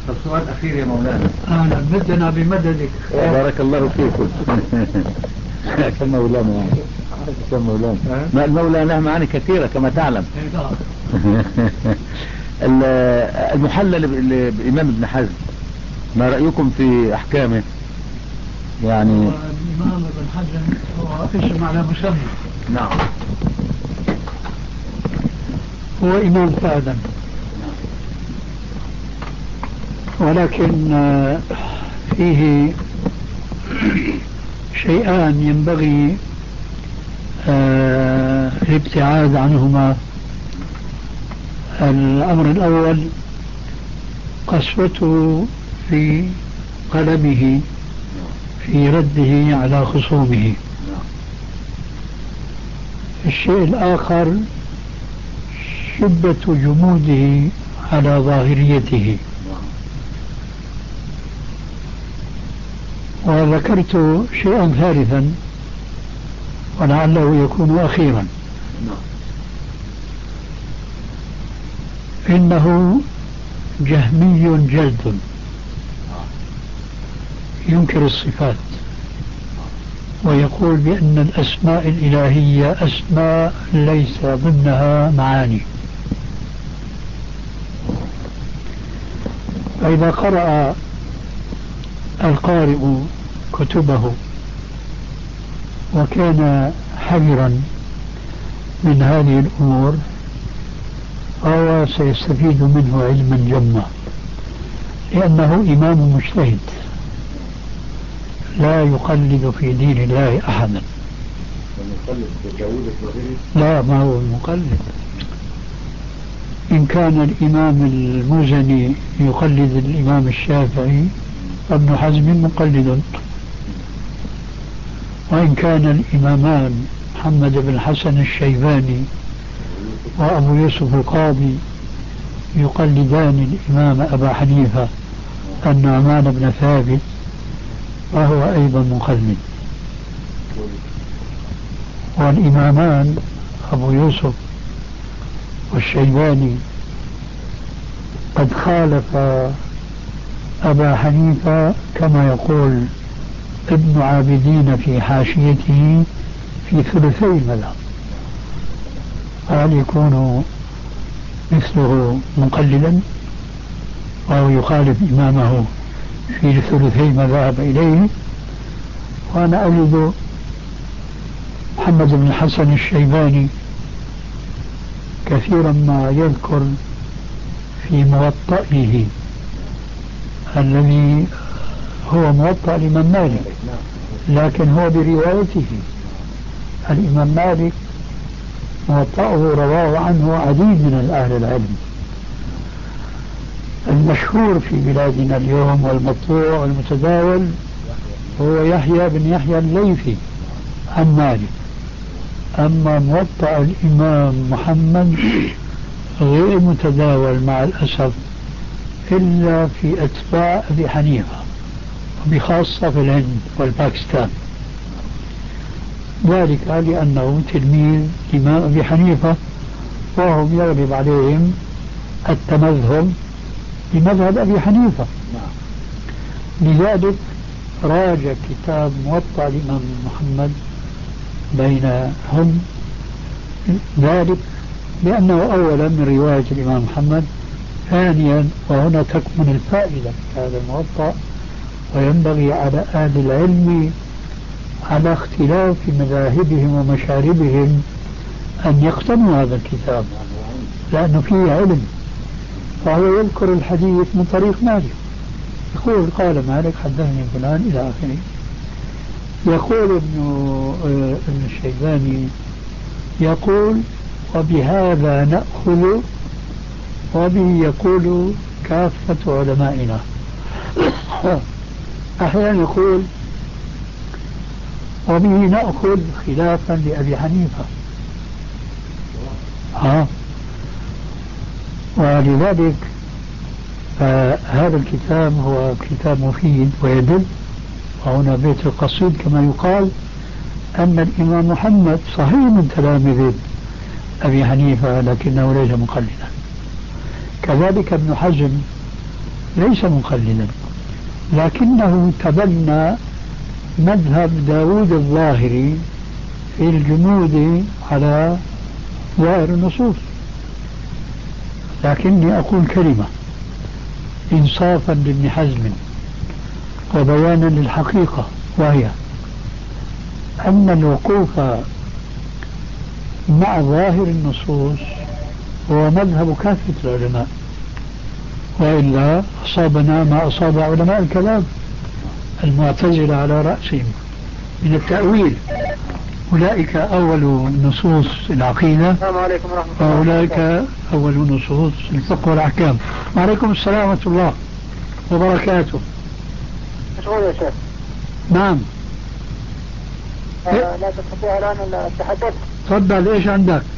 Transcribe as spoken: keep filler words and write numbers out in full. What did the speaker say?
السؤال أخير يا مولانا. أهلا بدنا بمددك. بارك الله فيكم. كم مولانا يعني. كم مولانا. ما المولانا معاني كثيرة كما تعلم. المحلل بإمام ابن حزم ما رأيكم في أحكامه؟ يعني الإمام ابن حزم هو اسم على مسمى. نعم. هو إمام فعلا، ولكن فيه شيئان ينبغي الابتعاد عنهما. الأمر الأول قسوته في قلمه في رده على خصومه. الشيء الآخر شدة جموده على ظاهريته. وذكرت شيئا ثالثا ولعله يكون أخيرا، إنه جهمي جلد ينكر الصفات ويقول بأن الأسماء الإلهية أسماء ليس ضمنها معاني. فإذا قرأ القارئ كتبه وكان حذرا من هذه الأمور فهو سيستفيد منه علما جما، لأنه إمام مجتهد لا يقلد في دين الله أحدا. لا، ما هو المقلد. إن كان الإمام المزني يقلد الإمام الشافعي فابن حزم مقلد، وإن كان الإمامان محمد بن حسن الشيباني وأبو يوسف القاضي يقلدان الإمام أبا حنيفة النعمان بن ثابت فهو أيضا مقلد. والإمامان أبو يوسف والشيباني قد خالف أبا حنيفة كما يقول ابن عابدين في حاشيته في ثلثي المذهب. هل يكون مثله مقلدا أو يخالف إمامه في ثلثي ما ذهب إليه؟ وأنا أجد محمد بن الحسن الشيباني كثيرا ما يذكر في موطئه الذي هو موطأ الإمام مالك، لكن هو بروايته. الإمام مالك موطأه رواه عنه عديد من أهل العلم. المشهور في بلادنا اليوم والمطبوع والمتداول هو يحيى بن يحيى الليثي عن مالك. أما موطأ الإمام محمد غير متداول مع الأسف إلا في أتباع أبي حنيفة، وبخاصة في الهند والباكستان، ذلك لأنه تلميذ الإمام أبي حنيفة وهم يغلب عليهم التمذهب بمذهب أبي حنيفة. لذلك راجع كتاب موطأ الإمام محمد بينهم، ذلك لأنه أولا من رواية الإمام محمد، ثانيا وهنا تكمن الفائدة في هذا الموطأ، وينبغي على أهل العلم على اختلاف مذاهبهم ومشاربهم أن يقتنوا هذا الكتاب لأنه فيه علم. فهو يذكر الحديث من طريق مالك، يقول قال مالك حدثني فلان إلى آخره. يقول ابن ابن الشيباني يقول وبهذا نأخذ وبه يقول كافة علمائنا. أحيانا يقول وبه نأخذ خلافا لأبي حنيفة. ها ولذلك فهذا الكتاب هو كتاب مفيد ويدل. وهنا بيت القصيد كما يقال أن الإمام محمد صحيح من تلامذة أبي حنيفة لكنه ليس مقلدا. كذلك ابن حزم ليس مقلدا، لكنه تبنى مذهب داود الظاهري في الجمود على ظاهر النصوص. لكني أقول كلمة إنصافا لابن حزم وبيانا للحقيقة، وهي أن الوقوف مع ظاهر النصوص هو مذهب كافة العلماء، وإلا أصابنا ما أصاب علماء الكلام المعتزلة على رأسهم من التأويل. أولئك أول نصوص العقيدة، السلام عليكم ورحمة الله وأولئك أول نصوص الفقه والأحكام. وعليكم السلام ورحمة الله وبركاته. مشغول يا شيخ؟ نعم. آه لا تستطيع الآن التحدث؟ تفضل، إيش عندك؟